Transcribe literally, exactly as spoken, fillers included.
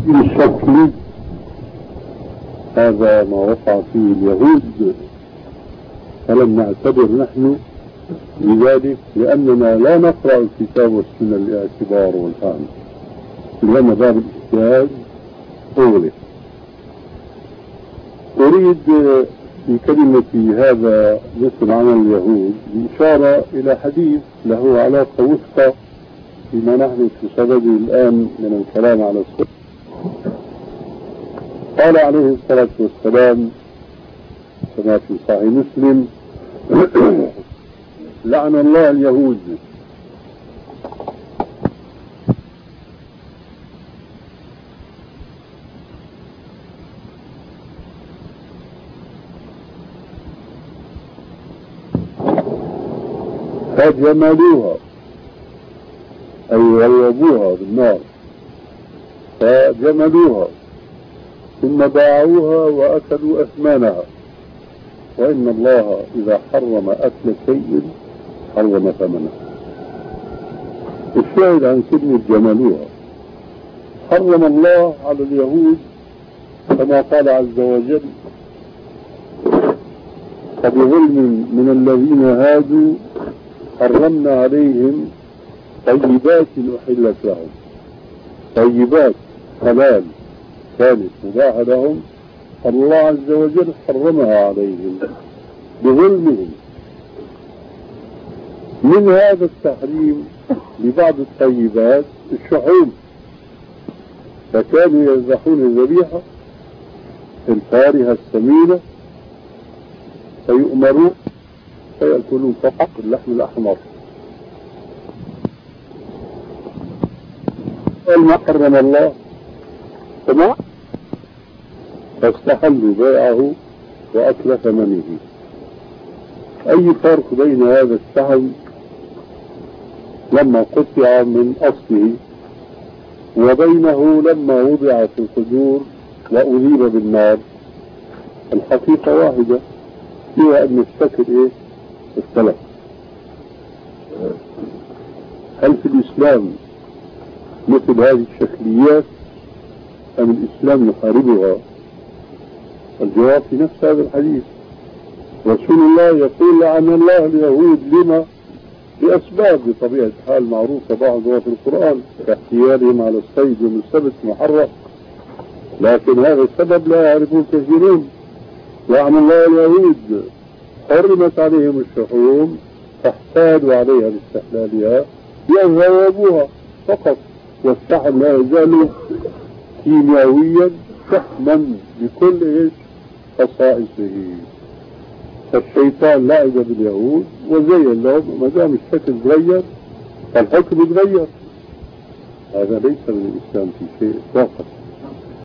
الشكل هذا ما وقع فيه اليهود، فلم نعتبر نحن لذلك، لأننا لا نقرأ الكتاب والسنة الاعتبار والفهم، لأن باب الاجتهاد أغلق. أريد في كلمتي هذا مثل عمل اليهود بإشارة إلى حديث له علاقة وثقة فيما نحن في صدده الآن من الكلام على الصدق. قال عليه الصلاة والسلام كما في صحيح مسلم: لعن الله اليهود فجملوها، أي غيبوها بالنار، فجملوها ثم باعوها وأكلوا أثمانها، وإن الله إذا حرم أكل شيء حرم ثمنه. الشاهد عن كلمة جملوها، حرم الله على اليهود كما قال عز وجل: فبظلم من الذين هادوا حرمنا عليهم طيبات أحلت لهم. طيبات حلال كانت مباحة لهم، الله عز وجل حرمها عليهم بظلمهم. من هذا التحريم لبعض الطيبات الشحوم، فكانوا يذبحون الذبيحة الفارهة السمينة فيؤمرون فيأكلون فقط اللحم الأحمر. ما حرم الله تمام، فاستحلوا بيعه وأكل ثمنه. أي فرق بين هذا الشحم لما قطع من أصله وبينه لما وضع في القدور وأذيب بالنار؟ الحقيقة واحدة، هي أن الشكل إيه؟ اختلف. هل في الإسلام مثل هذه الشكليات أم الإسلام يحاربها؟ الجواب في نفس هذا الحديث. رسول الله يقول: لعن الله اليهود. لما؟ لأسباب بطبيعة الحال معروفة بعضها في القرآن كاحتيالهم على الصيد يوم السبت محرم، لكن هذا السبب لا يعرفه كثيرون. لعن الله اليهود، حرمت عليهم الشحوم فاحتالوا عليها باستحلالها يذوبوها فقط، والشحم لا يزال كيميائيا شحما بكل خصائصه. فالشيطان لعب باليهود وزين لهم، ما دام الشكل تغير فالحكم يتغير. هذا ليس من الإسلام في شيء اطلاقا.